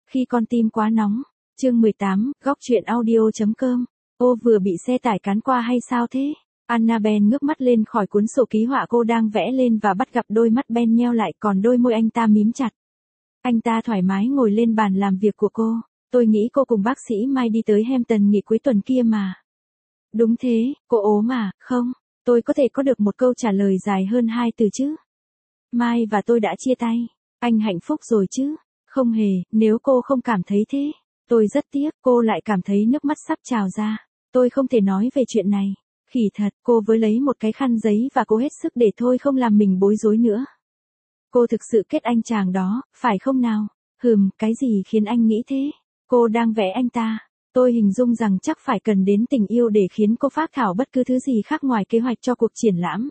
Khi con tim quá nóng. Chương 18, góc truyện audio.com. Ô vừa bị xe tải cán qua hay sao thế? Annabelle ngước mắt lên khỏi cuốn sổ ký họa cô đang vẽ lên và bắt gặp đôi mắt Ben nheo lại, còn đôi môi anh ta mím chặt. Anh ta thoải mái ngồi lên bàn làm việc của cô. Tôi nghĩ cô cùng bác sĩ Mai đi tới Hampton nghỉ cuối tuần kia mà. Đúng thế, cô ốm à? Không, tôi có thể có được một câu trả lời dài hơn 2 từ chứ. Mai và tôi đã chia tay. Anh hạnh phúc rồi chứ? Không hề, nếu cô không cảm thấy thế. Tôi rất tiếc, cô lại cảm thấy nước mắt sắp trào ra. Tôi không thể nói về chuyện này. Khỉ thật, cô với lấy một cái khăn giấy và cố hết sức để thôi không làm mình bối rối nữa. Cô thực sự kết anh chàng đó, phải không nào? Cái gì khiến anh nghĩ thế? Cô đang vẽ anh ta. Tôi hình dung rằng chắc phải cần đến tình yêu để khiến cô phác thảo bất cứ thứ gì khác ngoài kế hoạch cho cuộc triển lãm.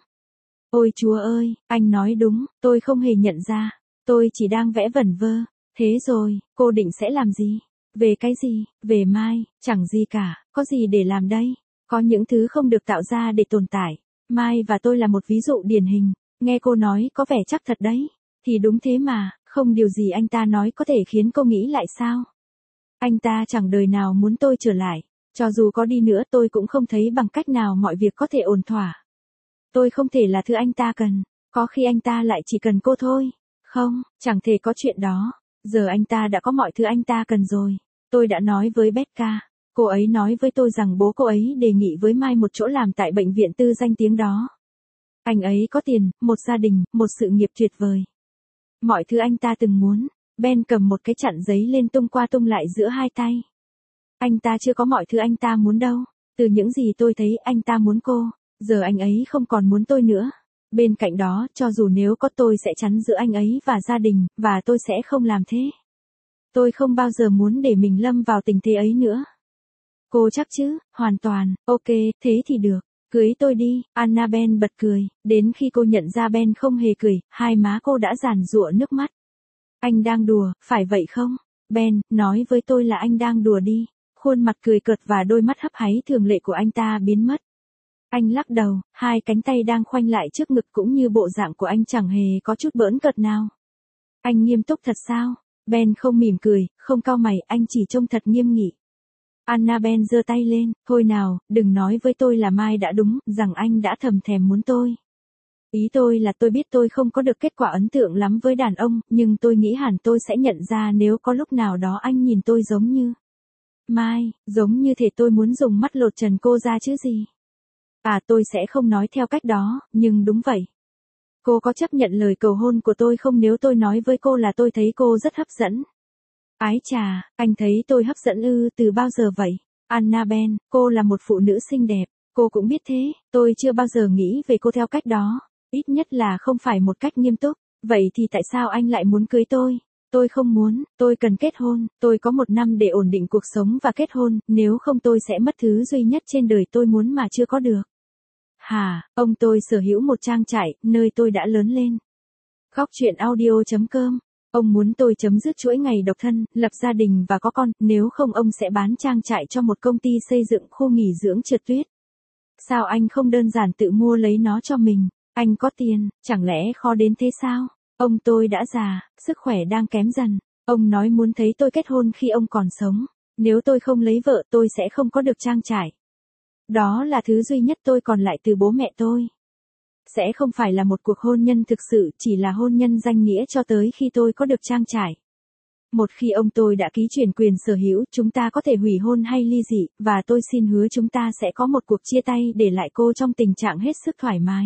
Ôi Chúa ơi, anh nói đúng, tôi không hề nhận ra. Tôi chỉ đang vẽ vẩn vơ. Thế rồi, cô định sẽ làm gì? Về cái gì? Về Mai, chẳng gì cả, có gì để làm đây? Có những thứ không được tạo ra để tồn tại. Mai và tôi là một ví dụ điển hình. Nghe cô nói có vẻ chắc thật đấy. Thì đúng thế mà, không điều gì anh ta nói có thể khiến cô nghĩ lại sao? Anh ta chẳng đời nào muốn tôi trở lại. Cho dù có đi nữa tôi cũng không thấy bằng cách nào mọi việc có thể ổn thỏa. Tôi không thể là thứ anh ta cần. Có khi anh ta lại chỉ cần cô thôi. Không, chẳng thể có chuyện đó. Giờ anh ta đã có mọi thứ anh ta cần rồi. Tôi đã nói với Becca. Cô ấy nói với tôi rằng bố cô ấy đề nghị với Mai một chỗ làm tại bệnh viện tư danh tiếng đó. Anh ấy có tiền, một gia đình, một sự nghiệp tuyệt vời. Mọi thứ anh ta từng muốn. Ben cầm một cái chặn giấy lên tung qua tung lại giữa hai tay. Anh ta chưa có mọi thứ anh ta muốn đâu. Từ những gì tôi thấy anh ta muốn cô. Giờ anh ấy không còn muốn tôi nữa. Bên cạnh đó, cho dù nếu có tôi sẽ chắn giữa anh ấy và gia đình, và tôi sẽ không làm thế. Tôi không bao giờ muốn để mình lâm vào tình thế ấy nữa. Cô chắc chứ? Hoàn toàn, ok, thế thì được. Cưới tôi đi, Annabelle bật cười. Đến khi cô nhận ra Ben không hề cười, hai má cô đã giàn giụa nước mắt. Anh đang đùa, phải vậy không? Ben, nói với tôi là anh đang đùa đi. Khuôn mặt cười cợt và đôi mắt hấp háy thường lệ của anh ta biến mất. Anh lắc đầu, hai cánh tay đang khoanh lại trước ngực cũng như bộ dạng của anh chẳng hề có chút bỡn cợt nào. Anh nghiêm túc thật sao? Ben không mỉm cười, không cau mày, anh chỉ trông thật nghiêm nghị. Annabelle giơ tay lên, thôi nào, đừng nói với tôi là Mai đã đúng, rằng anh đã thầm thèm muốn tôi. Ý tôi là tôi biết tôi không có được kết quả ấn tượng lắm với đàn ông, nhưng tôi nghĩ hẳn tôi sẽ nhận ra nếu có lúc nào đó anh nhìn tôi giống như Mai, giống như thể tôi muốn dùng mắt lột trần cô ra chứ gì. À, tôi sẽ không nói theo cách đó, nhưng đúng vậy. Cô có chấp nhận lời cầu hôn của tôi không nếu tôi nói với cô là tôi thấy cô rất hấp dẫn? Ái chà, anh thấy tôi hấp dẫn ư? Từ bao giờ vậy? Annabelle, cô là một phụ nữ xinh đẹp, cô cũng biết thế, tôi chưa bao giờ nghĩ về cô theo cách đó, ít nhất là không phải một cách nghiêm túc. Vậy thì tại sao anh lại muốn cưới tôi? Tôi không muốn, tôi cần kết hôn, tôi có 1 năm để ổn định cuộc sống và kết hôn, nếu không tôi sẽ mất thứ duy nhất trên đời tôi muốn mà chưa có được. Hả, ông tôi sở hữu một trang trại, nơi tôi đã lớn lên. Góc truyện audio.com. Ông muốn tôi chấm dứt chuỗi ngày độc thân, lập gia đình và có con, nếu không ông sẽ bán trang trại cho một công ty xây dựng khu nghỉ dưỡng trượt tuyết. Sao anh không đơn giản tự mua lấy nó cho mình? Anh có tiền, chẳng lẽ khó đến thế sao? Ông tôi đã già, sức khỏe đang kém dần. Ông nói muốn thấy tôi kết hôn khi ông còn sống. Nếu tôi không lấy vợ tôi sẽ không có được trang trại. Đó là thứ duy nhất tôi còn lại từ bố mẹ tôi. Sẽ không phải là một cuộc hôn nhân thực sự, chỉ là hôn nhân danh nghĩa cho tới khi tôi có được trang trại. Một khi ông tôi đã ký chuyển quyền sở hữu, chúng ta có thể hủy hôn hay ly dị, và tôi xin hứa chúng ta sẽ có một cuộc chia tay để lại cô trong tình trạng hết sức thoải mái.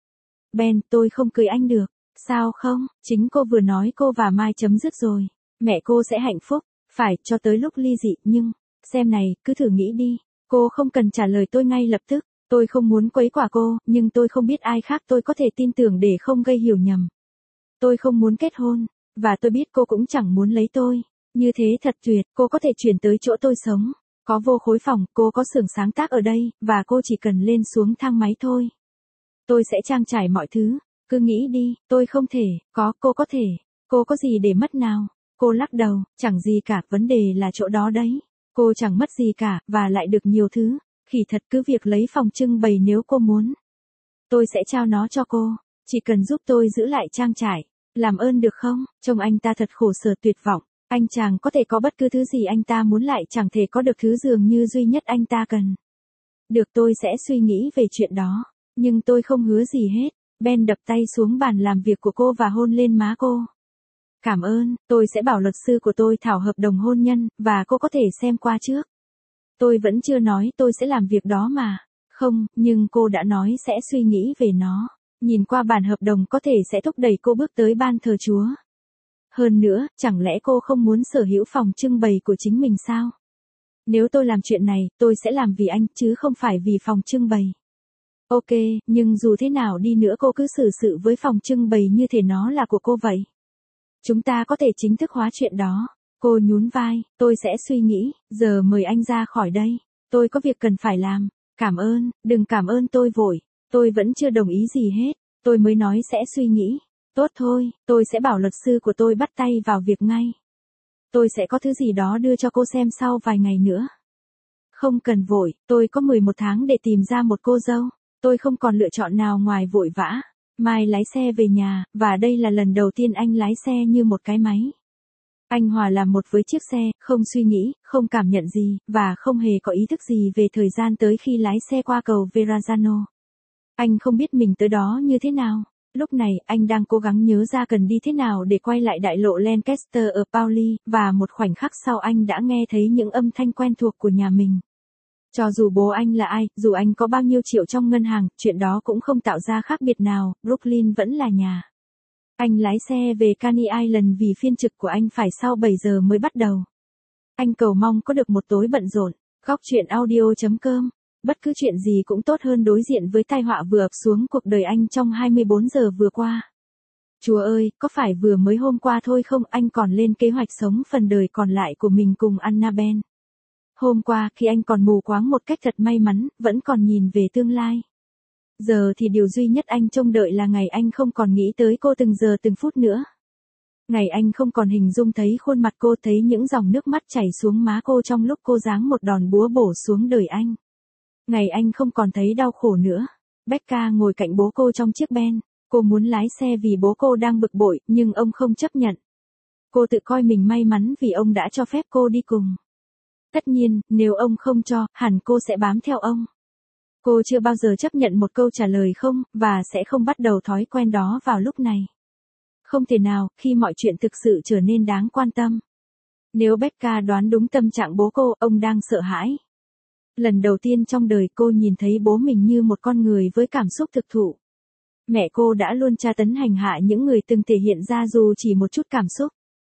Ben, tôi không cưới anh được. Sao không? Chính cô vừa nói cô và Mai chấm dứt rồi. Mẹ cô sẽ hạnh phúc, phải, cho tới lúc ly dị, nhưng, xem này, cứ thử nghĩ đi. Cô không cần trả lời tôi ngay lập tức. Tôi không muốn quấy quả cô, nhưng tôi không biết ai khác tôi có thể tin tưởng để không gây hiểu nhầm. Tôi không muốn kết hôn, và tôi biết cô cũng chẳng muốn lấy tôi. Như thế thật tuyệt, cô có thể chuyển tới chỗ tôi sống. Có vô khối phòng, cô có xưởng sáng tác ở đây, và cô chỉ cần lên xuống thang máy thôi. Tôi sẽ trang trải mọi thứ. Cứ nghĩ đi, tôi không thể, cô có thể. Cô có gì để mất nào? Cô lắc đầu, chẳng gì cả, vấn đề là chỗ đó đấy. Cô chẳng mất gì cả, và lại được nhiều thứ. Khỉ thật, cứ việc lấy phòng trưng bày nếu cô muốn. Tôi sẽ trao nó cho cô, chỉ cần giúp tôi giữ lại trang trại. Làm ơn được không? Trông anh ta thật khổ sở tuyệt vọng. Anh chàng có thể có bất cứ thứ gì anh ta muốn lại chẳng thể có được thứ dường như duy nhất anh ta cần. Được, tôi sẽ suy nghĩ về chuyện đó. Nhưng tôi không hứa gì hết. Ben đập tay xuống bàn làm việc của cô và hôn lên má cô. Cảm ơn, tôi sẽ bảo luật sư của tôi thảo hợp đồng hôn nhân, và cô có thể xem qua trước. Tôi vẫn chưa nói tôi sẽ làm việc đó mà. Không, nhưng cô đã nói sẽ suy nghĩ về nó. Nhìn qua bản hợp đồng có thể sẽ thúc đẩy cô bước tới ban thờ Chúa. Hơn nữa, chẳng lẽ cô không muốn sở hữu phòng trưng bày của chính mình sao? Nếu tôi làm chuyện này, tôi sẽ làm vì anh, chứ không phải vì phòng trưng bày. Ok, nhưng dù thế nào đi nữa cô cứ xử sự với phòng trưng bày như thể nó là của cô vậy. Chúng ta có thể chính thức hóa chuyện đó. Cô nhún vai, tôi sẽ suy nghĩ, giờ mời anh ra khỏi đây. Tôi có việc cần phải làm. Cảm ơn, đừng cảm ơn tôi vội. Tôi vẫn chưa đồng ý gì hết. Tôi mới nói sẽ suy nghĩ. Tốt thôi, tôi sẽ bảo luật sư của tôi bắt tay vào việc ngay. Tôi sẽ có thứ gì đó đưa cho cô xem sau vài ngày nữa. Không cần vội, tôi có 11 tháng để tìm ra một cô dâu. Tôi không còn lựa chọn nào ngoài vội vã. Mai lái xe về nhà, và đây là lần đầu tiên anh lái xe như một cái máy. Anh hòa làm một với chiếc xe, không suy nghĩ, không cảm nhận gì, và không hề có ý thức gì về thời gian tới khi lái xe qua cầu Verrazano. Anh không biết mình tới đó như thế nào. Lúc này, anh đang cố gắng nhớ ra cần đi thế nào để quay lại đại lộ Lancaster ở Pauli, và một khoảnh khắc sau anh đã nghe thấy những âm thanh quen thuộc của nhà mình. Cho dù bố anh là ai, dù anh có bao nhiêu triệu trong ngân hàng, chuyện đó cũng không tạo ra khác biệt nào, Brooklyn vẫn là nhà. Anh lái xe về Coney Island vì phiên trực của anh phải sau 7 giờ mới bắt đầu. Anh cầu mong có được một tối bận rộn. Góc chuyện audio.com. Bất cứ chuyện gì cũng tốt hơn đối diện với tai họa vừa ập xuống cuộc đời anh trong 24 giờ vừa qua. Chúa ơi, có phải vừa mới hôm qua thôi không, anh còn lên kế hoạch sống phần đời còn lại của mình cùng Annabelle. Hôm qua, khi anh còn mù quáng một cách thật may mắn, vẫn còn nhìn về tương lai. Giờ thì điều duy nhất anh trông đợi là ngày anh không còn nghĩ tới cô từng giờ từng phút nữa. Ngày anh không còn hình dung thấy khuôn mặt cô, thấy những dòng nước mắt chảy xuống má cô trong lúc cô giáng một đòn búa bổ xuống đời anh. Ngày anh không còn thấy đau khổ nữa. Becca ngồi cạnh bố cô trong chiếc Ben. Cô muốn lái xe vì bố cô đang bực bội, nhưng ông không chấp nhận. Cô tự coi mình may mắn vì ông đã cho phép cô đi cùng. Tất nhiên, nếu ông không cho, hẳn cô sẽ bám theo ông. Cô chưa bao giờ chấp nhận một câu trả lời không, và sẽ không bắt đầu thói quen đó vào lúc này. Không thể nào, khi mọi chuyện thực sự trở nên đáng quan tâm. Nếu Becca đoán đúng tâm trạng bố cô, ông đang sợ hãi. Lần đầu tiên trong đời cô nhìn thấy bố mình như một con người với cảm xúc thực thụ. Mẹ cô đã luôn tra tấn hành hạ những người từng thể hiện ra dù chỉ một chút cảm xúc.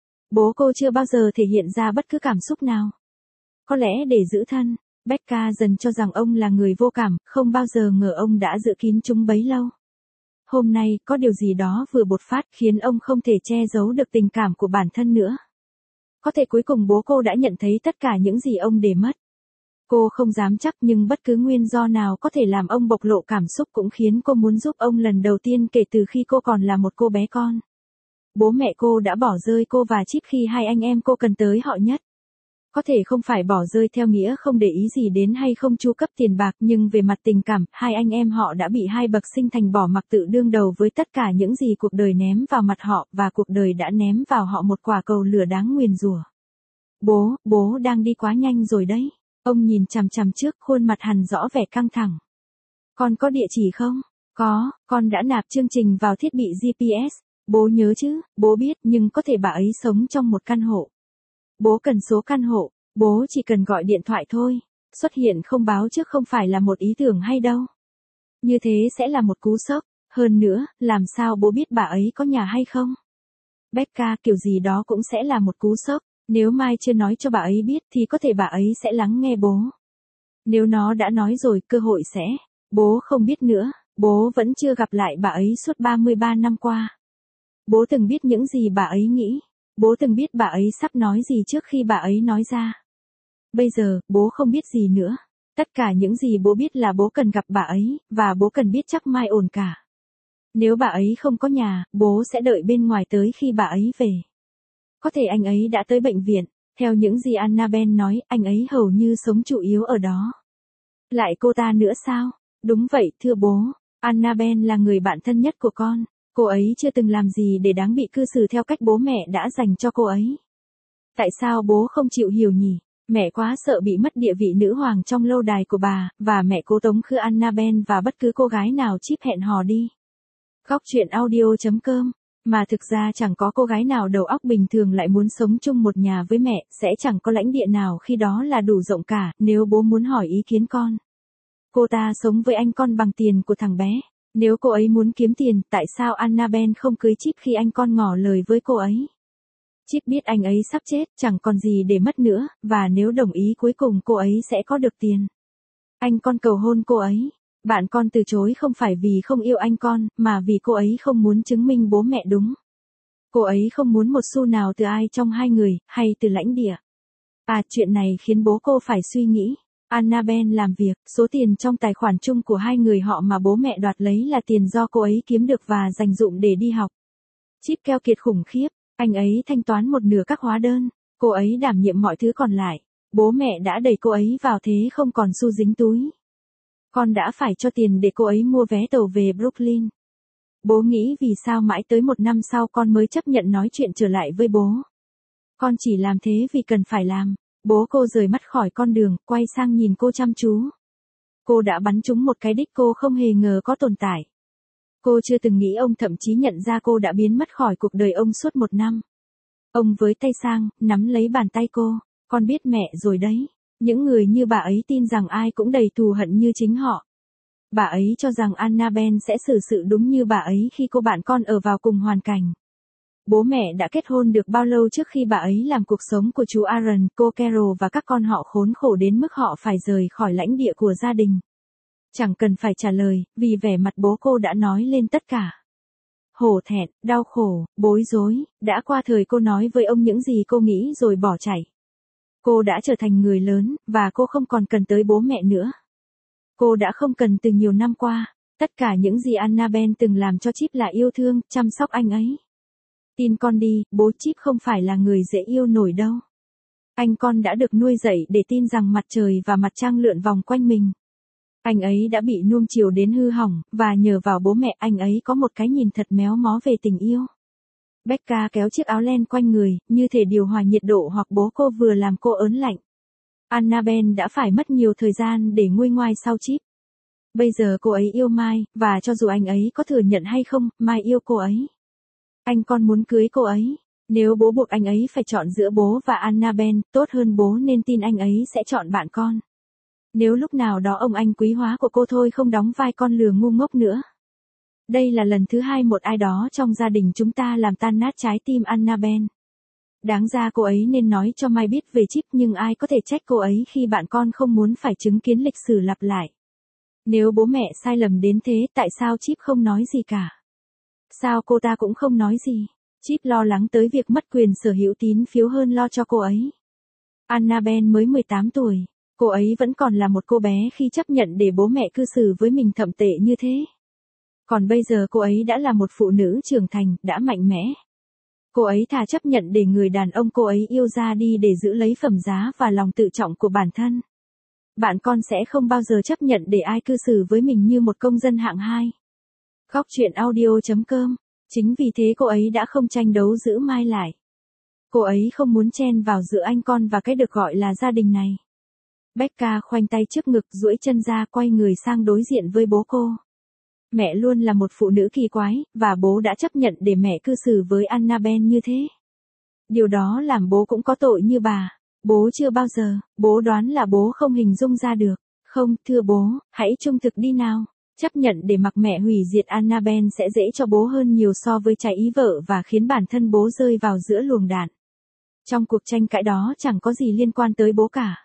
Bố cô chưa bao giờ thể hiện ra bất cứ cảm xúc nào. Có lẽ để giữ thân, Becca dần cho rằng ông là người vô cảm, không bao giờ ngờ ông đã giữ kín chúng bấy lâu. Hôm nay, có điều gì đó vừa bộc phát khiến ông không thể che giấu được tình cảm của bản thân nữa. Có thể cuối cùng bố cô đã nhận thấy tất cả những gì ông để mất. Cô không dám chắc, nhưng bất cứ nguyên do nào có thể làm ông bộc lộ cảm xúc cũng khiến cô muốn giúp ông lần đầu tiên kể từ khi cô còn là một cô bé con. Bố mẹ cô đã bỏ rơi cô và Chip khi hai anh em cô cần tới họ nhất. Có thể không phải bỏ rơi theo nghĩa không để ý gì đến hay không chu cấp tiền bạc, nhưng về mặt tình cảm, hai anh em họ đã bị hai bậc sinh thành bỏ mặc tự đương đầu với tất cả những gì cuộc đời ném vào mặt họ, và cuộc đời đã ném vào họ một quả cầu lửa đáng nguyền rủa. Bố đang đi quá nhanh rồi đấy. Ông nhìn chằm chằm trước, khuôn mặt hằn rõ vẻ căng thẳng. Con có địa chỉ không? Có, con đã nạp chương trình vào thiết bị GPS. Bố nhớ chứ, bố biết, nhưng có thể bà ấy sống trong một căn hộ. Bố cần số căn hộ, bố chỉ cần gọi điện thoại thôi. Xuất hiện không báo trước không phải là một ý tưởng hay đâu. Như thế sẽ là một cú sốc. Hơn nữa, làm sao bố biết bà ấy có nhà hay không? Becca, kiểu gì đó cũng sẽ là một cú sốc. Nếu Mai chưa nói cho bà ấy biết thì có thể bà ấy sẽ lắng nghe bố. Nếu nó đã nói rồi, cơ hội sẽ. Bố không biết nữa, bố vẫn chưa gặp lại bà ấy suốt 33 năm qua. Bố từng biết những gì bà ấy nghĩ. Bố từng biết bà ấy sắp nói gì trước khi bà ấy nói ra. Bây giờ, bố không biết gì nữa. Tất cả những gì bố biết là bố cần gặp bà ấy, và bố cần biết chắc Mai ổn cả. Nếu bà ấy không có nhà, bố sẽ đợi bên ngoài tới khi bà ấy về. Có thể anh ấy đã tới bệnh viện. Theo những gì Annabelle nói, anh ấy hầu như sống chủ yếu ở đó. Lại cô ta nữa sao? Đúng vậy, thưa bố. Annabelle là người bạn thân nhất của con. Cô ấy chưa từng làm gì để đáng bị cư xử theo cách bố mẹ đã dành cho cô ấy. Tại sao bố không chịu hiểu nhỉ? Mẹ quá sợ bị mất địa vị nữ hoàng trong lâu đài của bà, và mẹ cố tống khứ Annabelle và bất cứ cô gái nào chip hẹn hò đi. Góc truyện audio.com. Mà thực ra chẳng có cô gái nào đầu óc bình thường lại muốn sống chung một nhà với mẹ, sẽ chẳng có lãnh địa nào khi đó là đủ rộng cả, nếu bố muốn hỏi ý kiến con. Cô ta sống với anh con bằng tiền của thằng bé. Nếu cô ấy muốn kiếm tiền, tại sao Annabelle không cưới Chip khi anh con ngỏ lời với cô ấy? Chip biết anh ấy sắp chết, chẳng còn gì để mất nữa, và nếu đồng ý cuối cùng cô ấy sẽ có được tiền. Anh con cầu hôn cô ấy. Bạn con từ chối không phải vì không yêu anh con, mà vì cô ấy không muốn chứng minh bố mẹ đúng. Cô ấy không muốn một xu nào từ ai trong hai người, hay từ lãnh địa. Chuyện này khiến bố cô phải suy nghĩ. Annabelle làm việc, số tiền trong tài khoản chung của hai người họ mà bố mẹ đoạt lấy là tiền do cô ấy kiếm được và dành dụm để đi học. Chip keo kiệt khủng khiếp, anh ấy thanh toán một nửa các hóa đơn, cô ấy đảm nhiệm mọi thứ còn lại. Bố mẹ đã đẩy cô ấy vào thế không còn xu dính túi. Con đã phải cho tiền để cô ấy mua vé tàu về Brooklyn. Bố nghĩ vì sao mãi tới 1 năm sau con mới chấp nhận nói chuyện trở lại với bố. Con chỉ làm thế vì cần phải làm. Bố cô rời mắt khỏi con đường, quay sang nhìn cô chăm chú. Cô đã bắn trúng một cái đích cô không hề ngờ có tồn tại. Cô chưa từng nghĩ ông thậm chí nhận ra cô đã biến mất khỏi cuộc đời ông suốt 1 năm. Ông với tay sang, nắm lấy bàn tay cô. Con biết mẹ rồi đấy. Những người như bà ấy tin rằng ai cũng đầy thù hận như chính họ. Bà ấy cho rằng Annabelle sẽ xử sự đúng như bà ấy khi cô bạn con ở vào cùng hoàn cảnh. Bố mẹ đã kết hôn được bao lâu trước khi bà ấy làm cuộc sống của chú Aaron, cô Carol và các con họ khốn khổ đến mức họ phải rời khỏi lãnh địa của gia đình? Chẳng cần phải trả lời, vì vẻ mặt bố cô đã nói lên tất cả. Hổ thẹn, đau khổ, bối rối, đã qua thời cô nói với ông những gì cô nghĩ rồi bỏ chạy. Cô đã trở thành người lớn, và cô không còn cần tới bố mẹ nữa. Cô đã không cần từ nhiều năm qua. Tất cả những gì Annabelle từng làm cho Chip là yêu thương, chăm sóc anh ấy. Tin con đi, bố Chip không phải là người dễ yêu nổi đâu. Anh con đã được nuôi dạy để tin rằng mặt trời và mặt trăng lượn vòng quanh mình. Anh ấy đã bị nuông chiều đến hư hỏng, và nhờ vào bố mẹ anh ấy có một cái nhìn thật méo mó về tình yêu. Becca kéo chiếc áo len quanh người, như thể điều hòa nhiệt độ hoặc bố cô vừa làm cô ớn lạnh. Annabelle đã phải mất nhiều thời gian để nguôi ngoai sau Chip. Bây giờ cô ấy yêu Mai, và cho dù anh ấy có thừa nhận hay không, Mai yêu cô ấy. Anh con muốn cưới cô ấy. Nếu bố buộc anh ấy phải chọn giữa bố và Annabelle, tốt hơn bố nên tin anh ấy sẽ chọn bạn con. Nếu lúc nào đó ông anh quý hóa của cô thôi không đóng vai con lừa ngu ngốc nữa. Đây là lần thứ 2 một ai đó trong gia đình chúng ta làm tan nát trái tim Annabelle. Đáng ra cô ấy nên nói cho Mai biết về Chip, nhưng ai có thể trách cô ấy khi bạn con không muốn phải chứng kiến lịch sử lặp lại. Nếu bố mẹ sai lầm đến thế, tại sao Chip không nói gì cả? Sao cô ta cũng không nói gì? Chip lo lắng tới việc mất quyền sở hữu tín phiếu hơn lo cho cô ấy. Annabelle mới 18 tuổi. Cô ấy vẫn còn là một cô bé khi chấp nhận để bố mẹ cư xử với mình thậm tệ như thế. Còn bây giờ cô ấy đã là một phụ nữ trưởng thành, đã mạnh mẽ. Cô ấy thà chấp nhận để người đàn ông cô ấy yêu ra đi để giữ lấy phẩm giá và lòng tự trọng của bản thân. Bạn con sẽ không bao giờ chấp nhận để ai cư xử với mình như một công dân hạng 2. Góc truyện audio.com. Chính vì thế cô ấy đã không tranh đấu giữ Mai lại. Cô ấy không muốn chen vào giữa anh con và cái được gọi là gia đình này. Becca khoanh tay trước ngực, duỗi chân ra, quay người sang đối diện với bố cô. Mẹ luôn là một phụ nữ kỳ quái, và bố đã chấp nhận để mẹ cư xử với Annabelle như thế. Điều đó làm bố cũng có tội như bà. Bố chưa bao giờ, bố đoán là bố không hình dung ra được. Không, thưa bố, hãy trung thực đi nào. Chấp nhận để mặc mẹ hủy diệt Annabelle sẽ dễ cho bố hơn nhiều so với trái ý vợ và khiến bản thân bố rơi vào giữa luồng đạn. Trong cuộc tranh cãi đó chẳng có gì liên quan tới bố cả.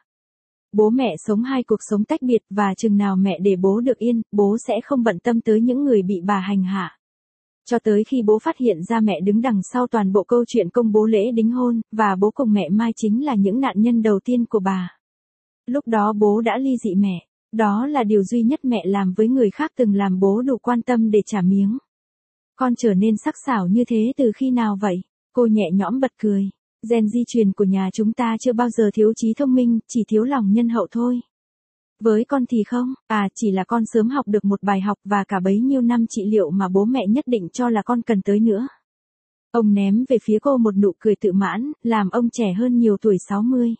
Bố mẹ sống hai cuộc sống tách biệt, và chừng nào mẹ để bố được yên, bố sẽ không bận tâm tới những người bị bà hành hạ. Cho tới khi bố phát hiện ra mẹ đứng đằng sau toàn bộ câu chuyện công bố lễ đính hôn, và bố cùng mẹ Mai chính là những nạn nhân đầu tiên của bà. Lúc đó bố đã ly dị mẹ. Đó là điều duy nhất mẹ làm với người khác từng làm bố đủ quan tâm để trả miếng. Con trở nên sắc sảo như thế từ khi nào vậy? Cô nhẹ nhõm bật cười. Gen di truyền của nhà chúng ta chưa bao giờ thiếu trí thông minh, chỉ thiếu lòng nhân hậu thôi. Với con thì không, chỉ là con sớm học được một bài học và cả bấy nhiêu năm trị liệu mà bố mẹ nhất định cho là con cần tới nữa. Ông ném về phía cô một nụ cười tự mãn, làm ông trẻ hơn nhiều tuổi 60.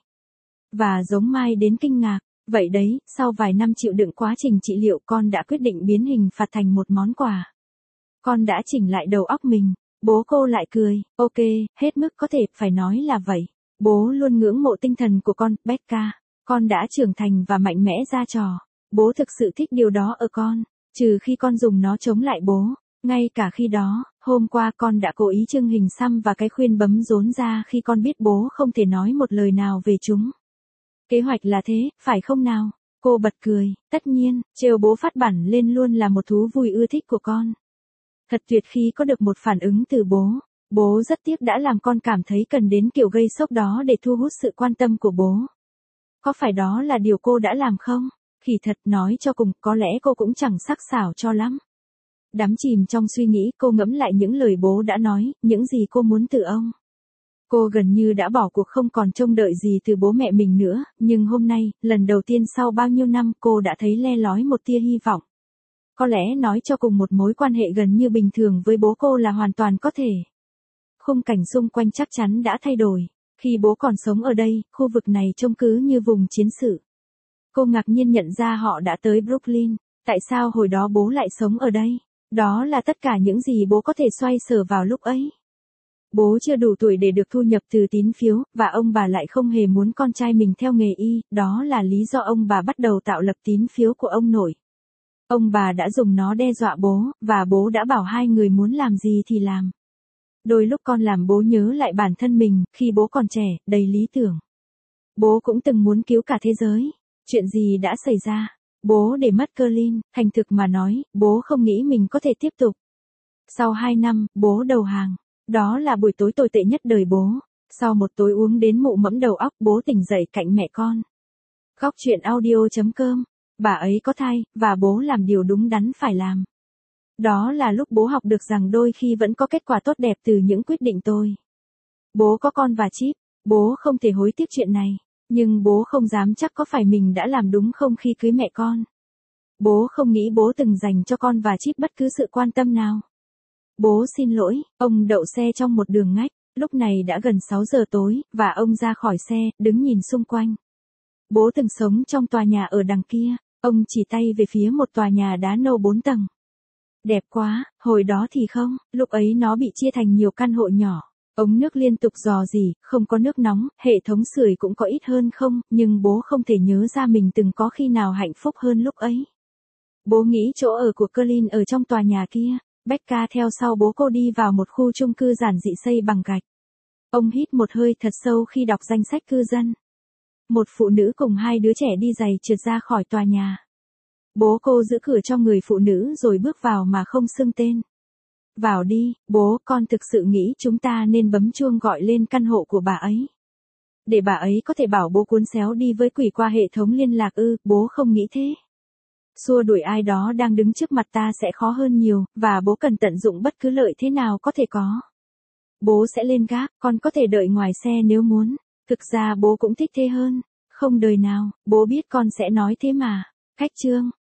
Và giống Mai đến kinh ngạc. Vậy đấy, sau vài năm chịu đựng quá trình trị liệu con đã quyết định biến hình phạt thành một món quà. Con đã chỉnh lại đầu óc mình. Bố cô lại cười, ok, hết mức có thể, phải nói là vậy. Bố luôn ngưỡng mộ tinh thần của con, Becca. Con đã trưởng thành và mạnh mẽ ra trò. Bố thực sự thích điều đó ở con, trừ khi con dùng nó chống lại bố. Ngay cả khi đó, hôm qua con đã cố ý trưng hình xăm và cái khuyên bấm rốn ra khi con biết bố không thể nói một lời nào về chúng. Kế hoạch là thế, phải không nào? Cô bật cười, tất nhiên, trêu bố phát bản lên luôn là một thú vui ưa thích của con. Thật tuyệt khi có được một phản ứng từ bố. Bố rất tiếc đã làm con cảm thấy cần đến kiểu gây sốc đó để thu hút sự quan tâm của bố. Có phải đó là điều cô đã làm không? Kỳ thật nói cho cùng, có lẽ cô cũng chẳng sắc sảo cho lắm. Đắm chìm trong suy nghĩ, cô ngẫm lại những lời bố đã nói, những gì cô muốn từ ông. Cô gần như đã bỏ cuộc không còn trông đợi gì từ bố mẹ mình nữa, nhưng hôm nay, lần đầu tiên sau bao nhiêu năm cô đã thấy le lói một tia hy vọng. Có lẽ nói cho cùng một mối quan hệ gần như bình thường với bố cô là hoàn toàn có thể. Khung cảnh xung quanh chắc chắn đã thay đổi. Khi bố còn sống ở đây, khu vực này trông cứ như vùng chiến sự. Cô ngạc nhiên nhận ra họ đã tới Brooklyn. Tại sao hồi đó bố lại sống ở đây? Đó là tất cả những gì bố có thể xoay sở vào lúc ấy. Bố chưa đủ tuổi để được thu nhập từ tín phiếu, và ông bà lại không hề muốn con trai mình theo nghề y, đó là lý do ông bà bắt đầu tạo lập tín phiếu của ông nội. Ông bà đã dùng nó đe dọa bố, và bố đã bảo hai người muốn làm gì thì làm. Đôi lúc con làm bố nhớ lại bản thân mình, khi bố còn trẻ, đầy lý tưởng. Bố cũng từng muốn cứu cả thế giới. Chuyện gì đã xảy ra? Bố để mất Colin, thành thực mà nói, bố không nghĩ mình có thể tiếp tục. Sau 2 năm, bố đầu hàng. Đó là buổi tối tồi tệ nhất đời bố. Sau một tối uống đến mụ mẫm đầu óc, bố tỉnh dậy cạnh mẹ con. Góc chuyện audio.com. Bà ấy có thai, và bố làm điều đúng đắn phải làm. Đó là lúc bố học được rằng đôi khi vẫn có kết quả tốt đẹp từ những quyết định tôi. Bố có con và Chip, bố không thể hối tiếc chuyện này, nhưng bố không dám chắc có phải mình đã làm đúng không khi cưới mẹ con. Bố không nghĩ bố từng dành cho con và Chip bất cứ sự quan tâm nào. Bố xin lỗi, ông đậu xe trong một đường ngách, lúc này đã gần 6 giờ tối, và ông ra khỏi xe, đứng nhìn xung quanh. Bố từng sống trong tòa nhà ở đằng kia, ông chỉ tay về phía một tòa nhà đá nâu 4 tầng. Đẹp quá, hồi đó thì không, lúc ấy nó bị chia thành nhiều căn hộ nhỏ. Ống nước liên tục rò rỉ, không có nước nóng, hệ thống sưởi cũng có ít hơn không, nhưng bố không thể nhớ ra mình từng có khi nào hạnh phúc hơn lúc ấy. Bố nghĩ chỗ ở của Colin ở trong tòa nhà kia. Becca theo sau bố cô đi vào một khu chung cư giản dị xây bằng gạch. Ông hít một hơi thật sâu khi đọc danh sách cư dân. Một phụ nữ cùng 2 đứa trẻ đi giày trượt ra khỏi tòa nhà. Bố cô giữ cửa cho người phụ nữ rồi bước vào mà không xưng tên. Vào đi, bố, con thực sự nghĩ chúng ta nên bấm chuông gọi lên căn hộ của bà ấy. Để bà ấy có thể bảo bố cuốn xéo đi với quỷ qua hệ thống liên lạc ư, bố không nghĩ thế. Xua đuổi ai đó đang đứng trước mặt ta sẽ khó hơn nhiều, và bố cần tận dụng bất cứ lợi thế nào có thể có. Bố sẽ lên gác, con có thể đợi ngoài xe nếu muốn. Thực ra bố cũng thích thế hơn. Không đời nào, bố biết con sẽ nói thế mà. Khách chương.